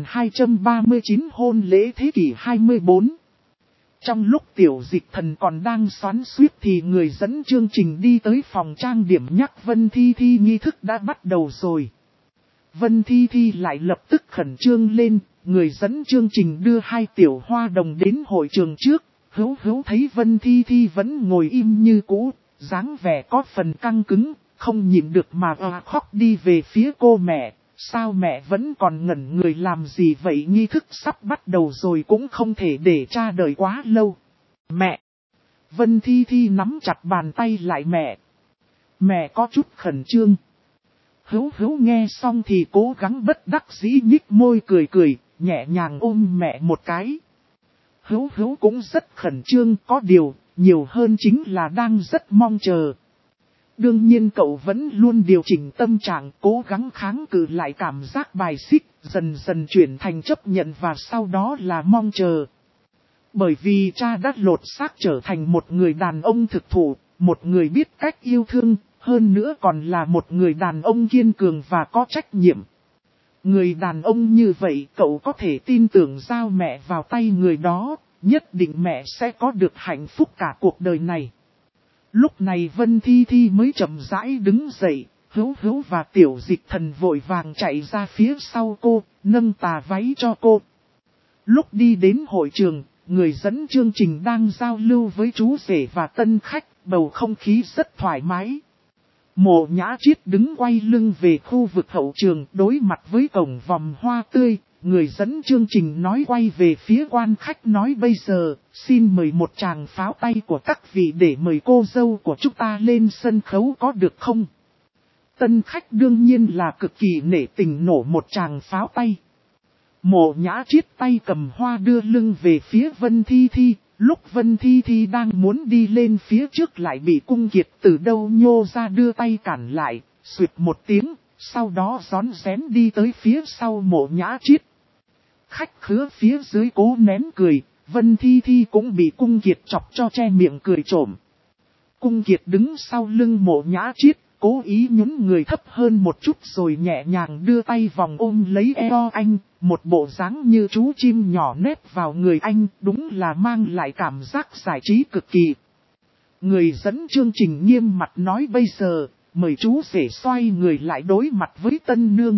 3239 hôn lễ thế kỷ 24. Trong lúc Tiểu Dịch Thần còn đang xoắn xuýt thì người dẫn chương trình đi tới phòng trang điểm nhắc Vân Thi Thi nghi thức đã bắt đầu rồi. Vân Thi Thi lại lập tức khẩn trương lên, người dẫn chương trình đưa hai tiểu hoa đồng đến hội trường trước, hữu thấy Vân Thi Thi vẫn ngồi im như cũ, dáng vẻ có phần căng cứng, không nhịn được mà khóc đi về phía cô mẹ. Sao mẹ vẫn còn ngẩn người làm gì vậy, nghi thức sắp bắt đầu rồi cũng không thể để cha đợi quá lâu. Mẹ! Vân Thi Thi nắm chặt bàn tay lại mẹ. Mẹ có chút khẩn trương. Hữu nghe xong thì cố gắng bất đắc dĩ nhích môi cười, nhẹ nhàng ôm mẹ một cái. Hữu cũng rất khẩn trương, có điều, nhiều hơn chính là đang rất mong chờ. Đương nhiên cậu vẫn luôn điều chỉnh tâm trạng, cố gắng kháng cự lại cảm giác bài xích, dần dần chuyển thành chấp nhận và sau đó là mong chờ. Bởi vì cha đã lột xác trở thành một người đàn ông thực thụ, một người biết cách yêu thương, hơn nữa còn là một người đàn ông kiên cường và có trách nhiệm. Người đàn ông như vậy cậu có thể tin tưởng giao mẹ vào tay người đó, nhất định mẹ sẽ có được hạnh phúc cả cuộc đời này. Lúc này Vân Thi Thi mới chậm rãi đứng dậy, Hữu và Tiểu Dịch Thần vội vàng chạy ra phía sau cô, nâng tà váy cho cô. Lúc đi đến hội trường, người dẫn chương trình đang giao lưu với chú rể và tân khách, bầu không khí rất thoải mái. Mộ Nhã Triết đứng quay lưng về khu vực hậu trường đối mặt với cổng vòng hoa tươi. Người dẫn chương trình nói quay về phía quan khách nói bây giờ, xin mời một tràng pháo tay của các vị để mời cô dâu của chúng ta lên sân khấu có được không? Tân khách đương nhiên là cực kỳ nể tình nổ một tràng pháo tay. Mộ Nhã Triết tay cầm hoa đưa lưng về phía Vân Thi Thi, lúc Vân Thi Thi đang muốn đi lên phía trước lại bị Cung Kiệt từ đâu nhô ra đưa tay cản lại, xuyệt một tiếng, sau đó rón rén đi tới phía sau Mộ Nhã Triết. Khách khứa phía dưới cố nén cười, Vân Thi Thi cũng bị Cung Kiệt chọc cho che miệng cười trộm. Cung Kiệt đứng sau lưng Mộ Nhã Triết, cố ý nhún người thấp hơn một chút rồi nhẹ nhàng đưa tay vòng ôm lấy eo anh, một bộ dáng như chú chim nhỏ nép vào người anh, đúng là mang lại cảm giác giải trí cực kỳ. Người dẫn chương trình nghiêm mặt nói bây giờ, mời chú rể xoay người lại đối mặt với tân nương.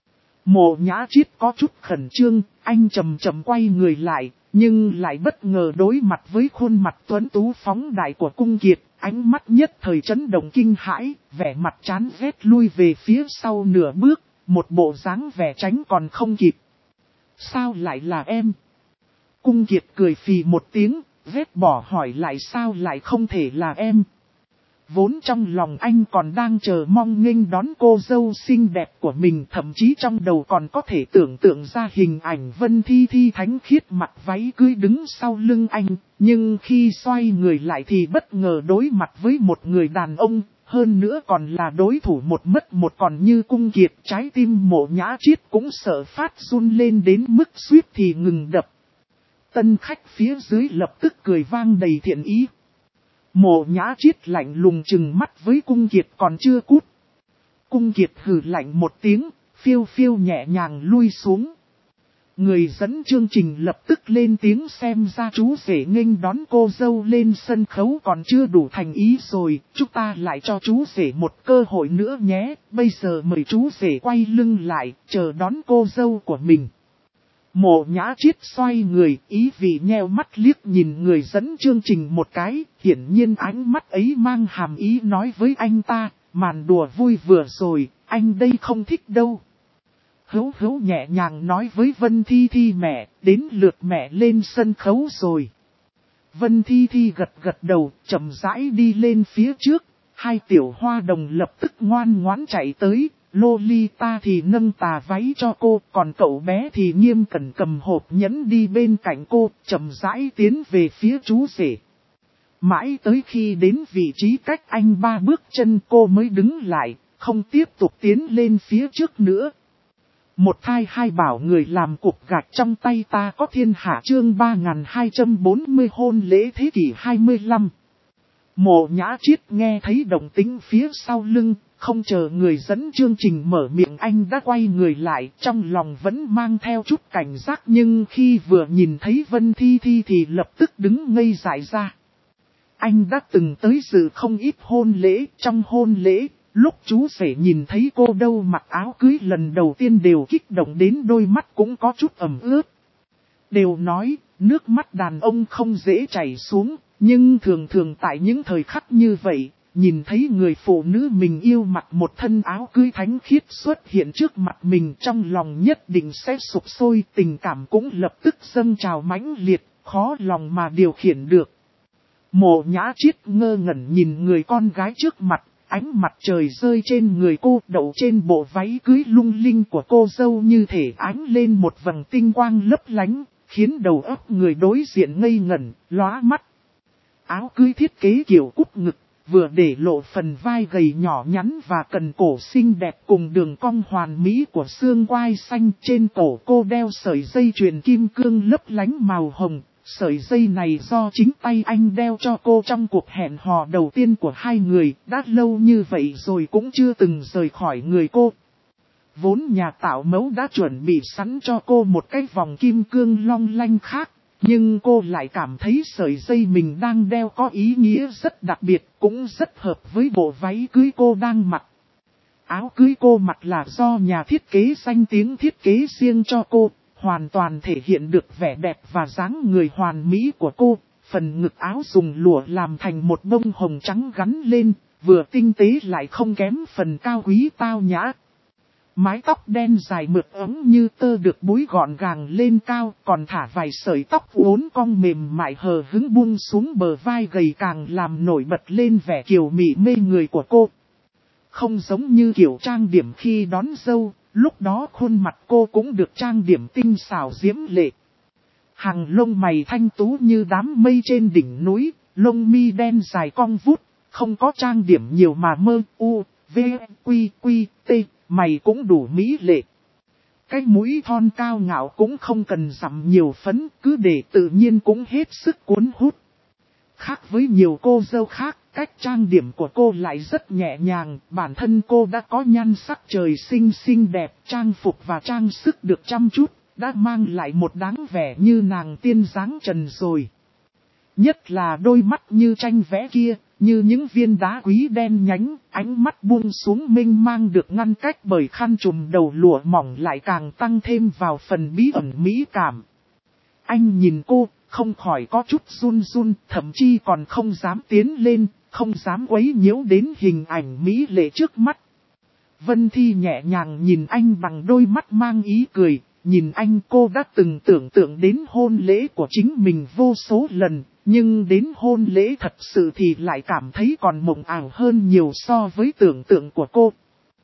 Mộ Nhã Triết có chút khẩn trương, anh chậm quay người lại, nhưng lại bất ngờ đối mặt với khuôn mặt tuấn tú phóng đại của Cung Kiệt, ánh mắt nhất thời chấn động kinh hãi, vẻ mặt chán ghét lui về phía sau nửa bước, một bộ dáng vẻ tránh còn không kịp. Sao lại là em? Cung Kiệt cười phì một tiếng, ghét bỏ hỏi lại sao lại không thể là em? Vốn trong lòng anh còn đang chờ mong nghênh đón cô dâu xinh đẹp của mình, thậm chí trong đầu còn có thể tưởng tượng ra hình ảnh Vân Thi Thi thánh khiết mặc váy cưới đứng sau lưng anh. Nhưng khi xoay người lại thì bất ngờ đối mặt với một người đàn ông, hơn nữa còn là đối thủ một mất một còn như Cung Kiệt. Trái tim Mộ Nhã Triết cũng sợ phát run lên đến mức suýt thì ngừng đập. Tân khách phía dưới lập tức cười vang đầy thiện ý. Mộ Nhã Triết lạnh lùng chừng mắt với Cung Kiệt còn chưa cút. Cung Kiệt hừ lạnh một tiếng, phiêu nhẹ nhàng lui xuống. Người dẫn chương trình lập tức lên tiếng xem ra chú rể nghênh đón cô dâu lên sân khấu còn chưa đủ thành ý rồi, chúng ta lại cho chú rể một cơ hội nữa nhé, bây giờ mời chú rể quay lưng lại, chờ đón cô dâu của mình. Mộ Nhã Chiết xoay người, ý vị nheo mắt liếc nhìn người dẫn chương trình một cái, hiển nhiên ánh mắt ấy mang hàm ý nói với anh ta, màn đùa vui vừa rồi, anh đây không thích đâu. Hữu Hữu nhẹ nhàng nói với Vân Thi Thi mẹ, đến lượt mẹ lên sân khấu rồi. Vân Thi Thi gật gật đầu, chậm rãi đi lên phía trước, hai tiểu hoa đồng lập tức ngoan ngoãn chạy tới. Lolita thì nâng tà váy cho cô, còn cậu bé thì nghiêm cẩn cầm hộp nhẫn đi bên cạnh cô, chậm rãi tiến về phía chú rể. Mãi tới khi đến vị trí cách anh 3 bước chân cô mới đứng lại, không tiếp tục tiến lên phía trước nữa. Một thai hai bảo người làm cục gạch trong tay ta có thiên hạ chương 3240 hôn lễ thế kỷ 25. Mộ Nhã Chiết nghe thấy động tĩnh phía sau lưng, không chờ người dẫn chương trình mở miệng anh đã quay người lại, trong lòng vẫn mang theo chút cảnh giác nhưng khi vừa nhìn thấy Vân Thi Thi thì lập tức đứng ngây dại ra. Anh đã từng tới dự không ít hôn lễ, trong hôn lễ, lúc chú rể nhìn thấy cô dâu mặc áo cưới lần đầu tiên đều kích động đến đôi mắt cũng có chút ẩm ướt. Đều nói, nước mắt đàn ông không dễ chảy xuống. Nhưng thường thường tại những thời khắc như vậy, nhìn thấy người phụ nữ mình yêu mặc một thân áo cưới thánh khiết xuất hiện trước mặt mình trong lòng nhất định sẽ sụp sôi, tình cảm cũng lập tức dâng trào mãnh liệt, khó lòng mà điều khiển được. Mộ Nhã Chiết ngơ ngẩn nhìn người con gái trước mặt, ánh mặt trời rơi trên người cô đậu trên bộ váy cưới lung linh của cô dâu như thể ánh lên một vầng tinh quang lấp lánh, khiến đầu óc người đối diện ngây ngẩn, lóa mắt. Áo cưới thiết kế kiểu cúp ngực, vừa để lộ phần vai gầy nhỏ nhắn và cần cổ xinh đẹp cùng đường cong hoàn mỹ của xương quai xanh. Trên cổ cô đeo sợi dây chuyền kim cương lấp lánh màu hồng, sợi dây này do chính tay anh đeo cho cô trong cuộc hẹn hò đầu tiên của hai người, đã lâu như vậy rồi cũng chưa từng rời khỏi người cô. Vốn nhà tạo mẫu đã chuẩn bị sẵn cho cô một cái vòng kim cương long lanh khác. Nhưng cô lại cảm thấy sợi dây mình đang đeo có ý nghĩa rất đặc biệt, cũng rất hợp với bộ váy cưới cô đang mặc. Áo cưới cô mặc là do nhà thiết kế danh tiếng thiết kế riêng cho cô, hoàn toàn thể hiện được vẻ đẹp và dáng người hoàn mỹ của cô. Phần ngực áo dùng lụa làm thành một bông hồng trắng gắn lên, vừa tinh tế lại không kém phần cao quý tao nhã. Mái tóc đen dài mượt ấm như tơ được búi gọn gàng lên cao, còn thả vài sợi tóc uốn cong mềm mại hờ hững buông xuống bờ vai gầy càng làm nổi bật lên vẻ kiều mị mê người của cô. Không giống như kiểu trang điểm khi đón dâu, lúc đó khuôn mặt cô cũng được trang điểm tinh xảo diễm lệ. Hàng lông mày thanh tú như đám mây trên đỉnh núi, lông mi đen dài cong vút, không có trang điểm nhiều mà mơ u, v, quy, quy, t. Mày cũng đủ mỹ lệ. Cái mũi thon cao ngạo cũng không cần dặm nhiều phấn, cứ để tự nhiên cũng hết sức cuốn hút. Khác với nhiều cô dâu khác, cách trang điểm của cô lại rất nhẹ nhàng, bản thân cô đã có nhan sắc trời sinh xinh đẹp, trang phục và trang sức được chăm chút, đã mang lại một dáng vẻ như nàng tiên dáng trần rồi. Nhất là đôi mắt như tranh vẽ kia, như những viên đá quý đen nhánh, ánh mắt buông xuống mênh mang được ngăn cách bởi khăn trùm đầu lụa mỏng lại càng tăng thêm vào phần bí ẩn mỹ cảm. Anh nhìn cô, không khỏi có chút run run, thậm chí còn không dám tiến lên, không dám quấy nhiễu đến hình ảnh mỹ lệ trước mắt. Vân Thi nhẹ nhàng nhìn anh bằng đôi mắt mang ý cười, nhìn anh cô đã từng tưởng tượng đến hôn lễ của chính mình vô số lần. Nhưng đến hôn lễ thật sự thì lại cảm thấy còn mộng ảo hơn nhiều so với tưởng tượng của cô.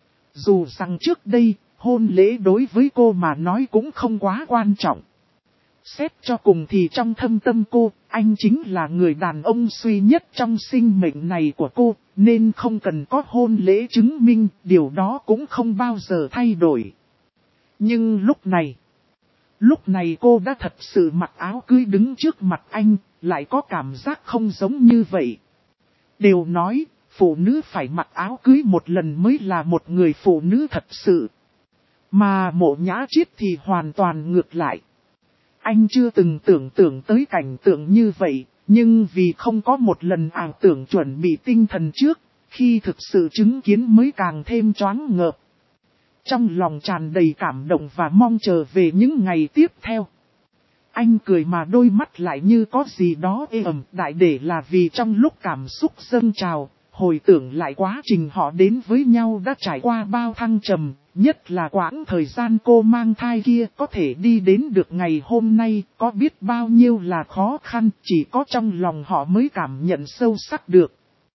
Dù rằng trước đây, hôn lễ đối với cô mà nói cũng không quá quan trọng. Xét cho cùng thì trong thâm tâm cô, anh chính là người đàn ông duy nhất trong sinh mệnh này của cô, nên không cần có hôn lễ chứng minh, điều đó cũng không bao giờ thay đổi. Nhưng lúc này cô đã thật sự mặc áo cưới đứng trước mặt anh, lại có cảm giác không giống như vậy. Đều nói, phụ nữ phải mặc áo cưới một lần mới là một người phụ nữ thật sự. Mà Mộ Nhã Chiết thì hoàn toàn ngược lại. Anh chưa từng tưởng tượng tới cảnh tượng như vậy, nhưng vì không có một lần ảo tưởng chuẩn bị tinh thần trước, khi thực sự chứng kiến mới càng thêm choáng ngợp. trong lòng tràn đầy cảm động và mong chờ về những ngày tiếp theo. Anh cười mà đôi mắt lại như có gì đó ê ẩm, đại để là vì trong lúc cảm xúc dâng trào, hồi tưởng lại quá trình họ đến với nhau đã trải qua bao thăng trầm, nhất là quãng thời gian cô mang thai kia, có thể đi đến được ngày hôm nay, có biết bao nhiêu là khó khăn, chỉ có trong lòng họ mới cảm nhận sâu sắc được.